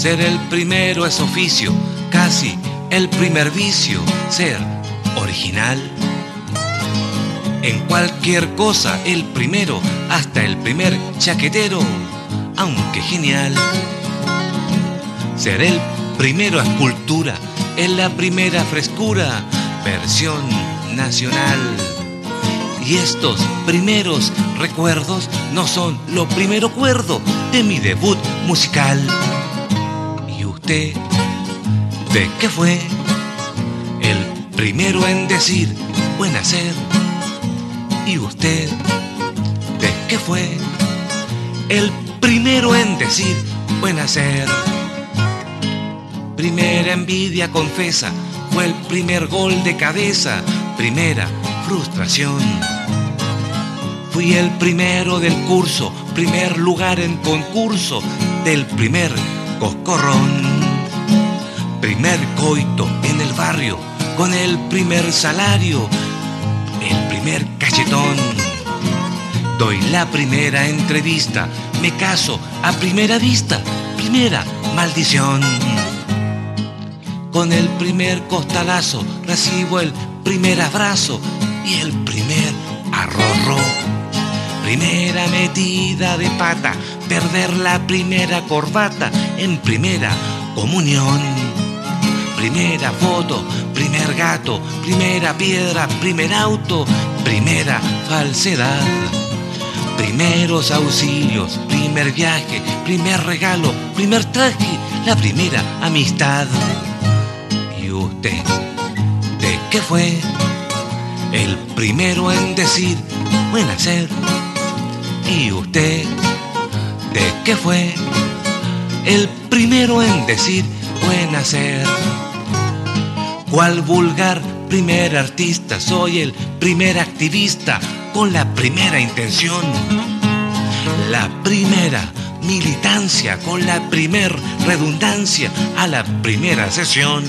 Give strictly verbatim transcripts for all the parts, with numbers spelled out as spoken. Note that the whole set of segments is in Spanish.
Ser el primero es oficio, casi el primer vicio, ser original. En cualquier cosa el primero, hasta el primer chaquetero, aunque genial. Ser el primero es cultura, es la primera frescura, versión nacional. Y estos primeros recuerdos no son lo primero cuerdo de mi debut musical. ¿Y usted de qué fue el primero en decir buen hacer? ¿Y usted de qué fue el primero en decir buen hacer? Primera envidia confesa, fue el primer gol de cabeza, primera frustración. Fui el primero del curso, primer lugar en concurso del primer coscorrón. Primer coito en el barrio, con el primer salario, el primer cachetón. Doy la primera entrevista, me caso a primera vista, primera maldición. Con el primer costalazo recibo el primer abrazo y el primer arrorró. Primera metida de pata, perder la primera corbata en primera comunión. Primera foto, primer gato, primera piedra, primer auto, primera falsedad. Primeros auxilios, primer viaje, primer regalo, primer traje, la primera amistad. ¿Y usted de qué fue el primero en decir buen hacer? ¿Y usted de qué fue el primero en decir buen hacer? ¿Cuál vulgar primer artista? Soy el primer activista con la primera intención. La primera militancia con la primer redundancia a la primera sesión.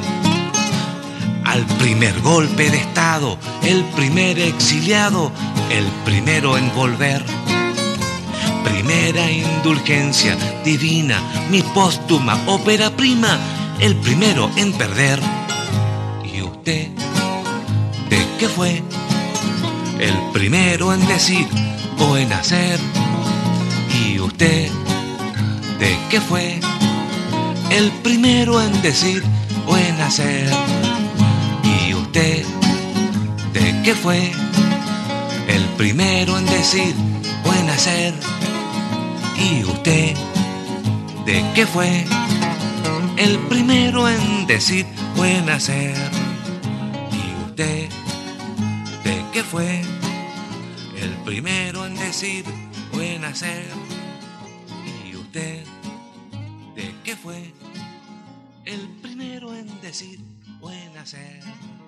Al primer golpe de estado, el primer exiliado, el primero en volver. Primera indulgencia divina, mi póstuma ópera prima, el primero en perder. ¿Y usted de qué fue el primero en decir o en hacer? ¿Y usted de qué fue el primero en decir o en hacer? ¿Y usted de qué fue el primero en decir o en hacer? ¿Y usted de qué fue el primero en decir o en hacer? ¿Y usted de qué fue el primero en decir o en hacer? ¿Y usted de qué fue el primero en decir o en hacer?